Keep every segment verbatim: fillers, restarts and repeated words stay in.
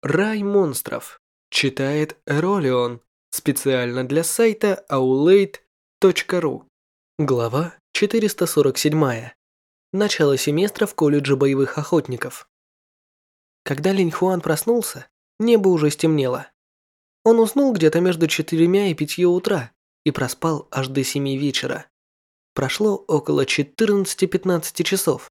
Рай монстров. Читает Эролион. Специально для сайта аулейт точка ру. Глава четыреста сорок семь. Начало семестра в колледже боевых охотников. Когда Линь Хуан проснулся, небо уже стемнело. Он уснул где-то между четырьмя и пятью утра и проспал аж до семи вечера. Прошло около четырнадцати-пятнадцати часов.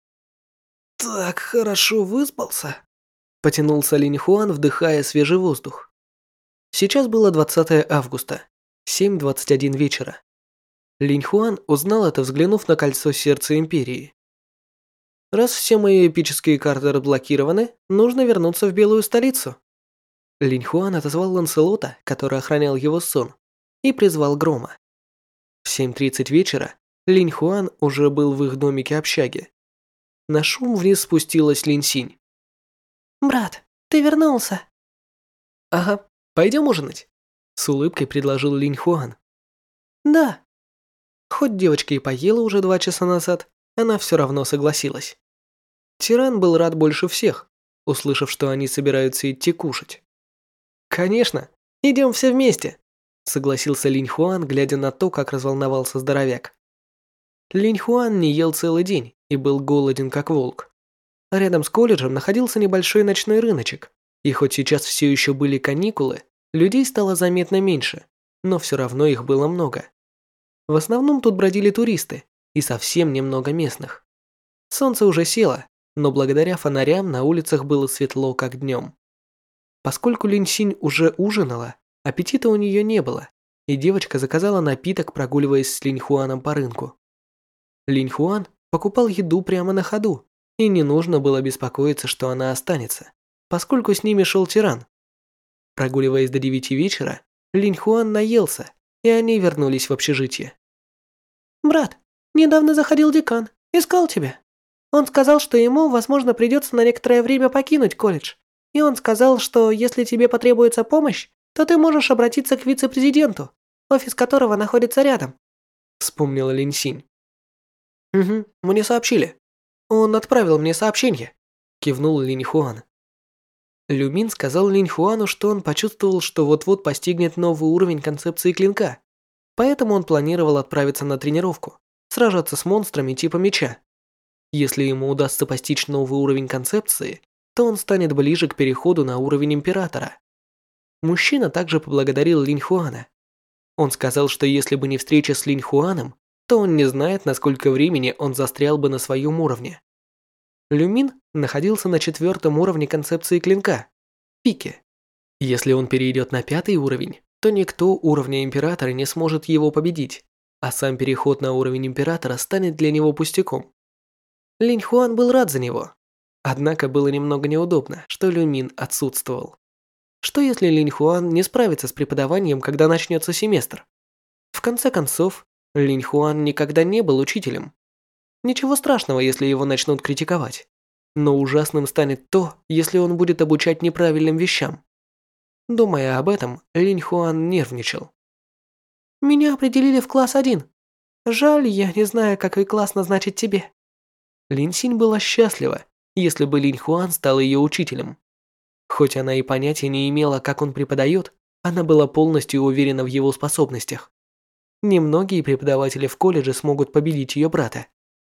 «Так хорошо выспался», – потянулся Линь Хуан, вдыхая свежий воздух. Сейчас было двадцатое августа, семь двадцать один вечера. Линь Хуан узнал это, взглянув на кольцо сердца Империи. «Раз все мои эпические карты разблокированы, нужно вернуться в Белую столицу». Линь Хуан отозвал Ланселота, который охранял его сон, и призвал Грома. В семь тридцать вечера Линь Хуан уже был в их домике-общаге. На шум вниз спустилась Линь Синь. «Брат, ты вернулся!» «Ага, пойдем ужинать?» С улыбкой предложил Линь Хуан. «Да». Хоть девочка и поела уже два часа назад, она все равно согласилась. Тиран был рад больше всех, услышав, что они собираются идти кушать. «Конечно, идем все вместе», согласился Линь Хуан, глядя на то, как разволновался здоровяк. Линь Хуан не ел целый день и был голоден как волк. Рядом с колледжем находился небольшой ночной рыночек, и хоть сейчас все еще были каникулы, людей стало заметно меньше, но все равно их было много. В основном тут бродили туристы и совсем немного местных. Солнце уже село, но благодаря фонарям на улицах было светло, как днем. Поскольку Линь Синь уже ужинала, аппетита у нее не было, и девочка заказала напиток, прогуливаясь с Линь Хуаном по рынку. Линь Хуан покупал еду прямо на ходу, и не нужно было беспокоиться, что она останется, поскольку с ними шел тиран. Прогуливаясь до девяти вечера, Линь Хуан наелся, и они вернулись в общежитие. «Брат, недавно заходил декан, искал тебя. Он сказал, что ему, возможно, придется на некоторое время покинуть колледж. И он сказал, что если тебе потребуется помощь, то ты можешь обратиться к вице-президенту, офис которого находится рядом», вспомнила Линь Синь. «Угу, мне сообщили. Он отправил мне сообщение», кивнул Линь Хуан. Люмин сказал Линь Хуану, что он почувствовал, что вот-вот постигнет новый уровень концепции клинка, поэтому он планировал отправиться на тренировку, сражаться с монстрами типа меча. Если ему удастся постичь новый уровень концепции, то он станет ближе к переходу на уровень императора. Мужчина также поблагодарил Линь Хуана. Он сказал, что если бы не встреча с Линь Хуаном, то он не знает, на сколько времени он застрял бы на своем уровне. Люмин находился на четвертом уровне концепции клинка – пике. Если он перейдет на пятый уровень, то никто уровня императора не сможет его победить, а сам переход на уровень императора станет для него пустяком. Линь Хуан был рад за него. Однако было немного неудобно, что Люмин отсутствовал. Что если Линь Хуан не справится с преподаванием, когда начнется семестр? В конце концов, Линь Хуан никогда не был учителем. Ничего страшного, если его начнут критиковать. Но ужасным станет то, если он будет обучать неправильным вещам. Думая об этом, Линь Хуан нервничал. «Меня определили в класс один. Жаль, я не знаю, какой класс назначить тебе». Линь Синь была счастлива, если бы Линь Хуан стал ее учителем. Хоть она и понятия не имела, как он преподает, она была полностью уверена в его способностях. Немногие преподаватели в колледже смогут победить ее брата.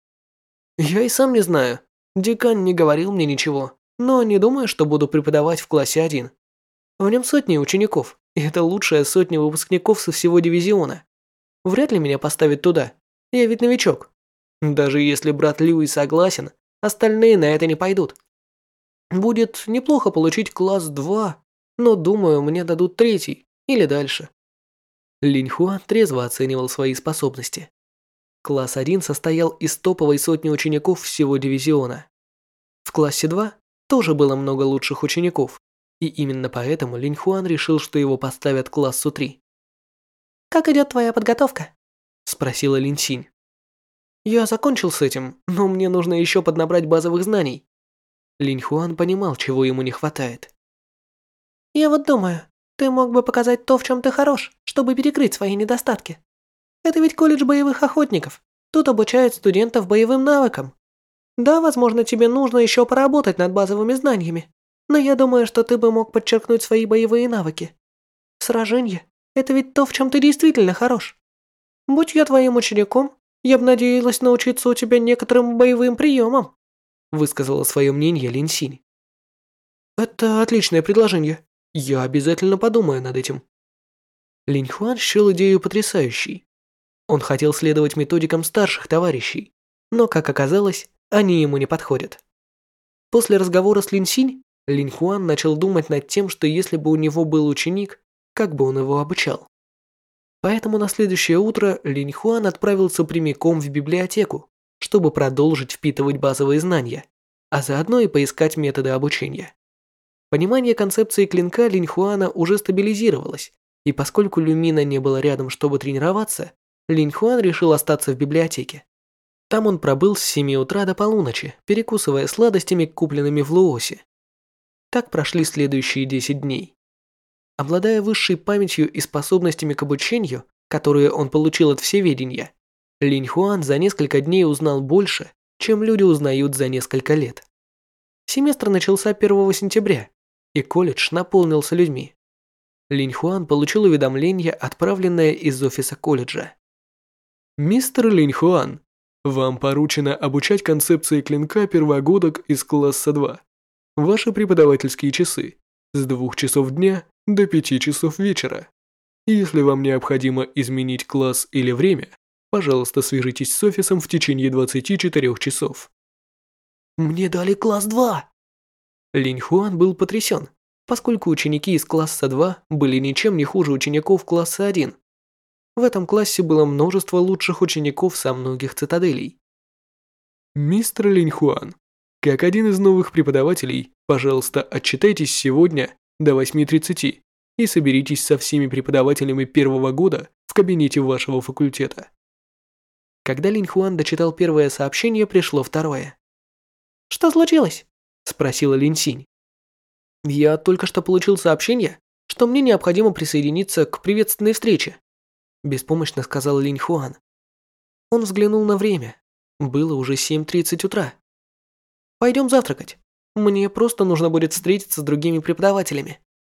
Я и сам не знаю. Декан не говорил мне ничего, но не думаю, что буду преподавать в классе один. В нем сотни учеников, и это лучшая сотня выпускников со всего дивизиона. Вряд ли меня поставят туда, я ведь новичок. Даже если брат Льюи согласен, остальные на это не пойдут. Будет неплохо получить класс два, но думаю, мне дадут третий или дальше. Линь Хуан трезво оценивал свои способности. Класс один состоял из топовой сотни учеников всего дивизиона. В классе два тоже было много лучших учеников, и именно поэтому Линь Хуан решил, что его поставят к классу три. «Как идет твоя подготовка?» спросила Линь Синь. «Я закончил с этим, но мне нужно еще поднабрать базовых знаний». Линь Хуан понимал, чего ему не хватает. «Я вот думаю, ты мог бы показать то, в чем ты хорош, чтобы перекрыть свои недостатки. Это ведь колледж боевых охотников. Тут обучают студентов боевым навыкам. Да, возможно, тебе нужно еще поработать над базовыми знаниями. но я думаю, что ты бы мог подчеркнуть свои боевые навыки. Сражение – это ведь то, в чем ты действительно хорош. Будь я твоим учеником, я бы надеялась научиться у тебя некоторым боевым приемам», высказала свое мнение Лин Синь. Это отличное предложение. Я обязательно подумаю над этим. Линь Хуан счел идею потрясающей. Он хотел следовать методикам старших товарищей, но, как оказалось, они ему не подходят. После разговора с Лин Синь, Линь Хуан начал думать над тем, что если бы у него был ученик, как бы он его обучал. Поэтому на следующее утро Линь Хуан отправился прямиком в библиотеку, чтобы продолжить впитывать базовые знания, а заодно и поискать методы обучения. Понимание концепции клинка Линь Хуана уже стабилизировалось, и поскольку Люмина не было рядом, чтобы тренироваться, Линь Хуан решил остаться в библиотеке. Там он пробыл с семи утра до полуночи, перекусывая сладостями, купленными в Луосе. Так прошли следующие десять дней. Обладая высшей памятью и способностями к обучению, которые он получил от всеведения, Линь Хуан за несколько дней узнал больше, чем люди узнают за несколько лет. Семестр начался первого сентября, и колледж наполнился людьми. Линь Хуан получил уведомление, отправленное из офиса колледжа. «Мистер Линь Хуан, вам поручено обучать концепции клинка первогодок из класса два. Ваши преподавательские часы с двух часов дня до пяти часов вечера. Если вам необходимо изменить класс или время, пожалуйста, свяжитесь с офисом в течение двадцати четырёх часов». «Мне дали класс два!» Линь Хуан был потрясен, поскольку ученики из класса два были ничем не хуже учеников класса один. В этом классе было множество лучших учеников со многих цитаделей. «Мистер Линь Хуан, как один из новых преподавателей, пожалуйста, отчитайтесь сегодня до восьми тридцати и соберитесь со всеми преподавателями первого года в кабинете вашего факультета». Когда Линь Хуан дочитал первое сообщение, пришло второе. «Что случилось?» – спросила Лин Синь. «Я только что получил сообщение, что мне необходимо присоединиться к приветственной встрече», – беспомощно сказал Линь Хуан. Он взглянул на время. Было уже семь тридцать утра. «Пойдем завтракать. Мне просто нужно будет встретиться с другими преподавателями»,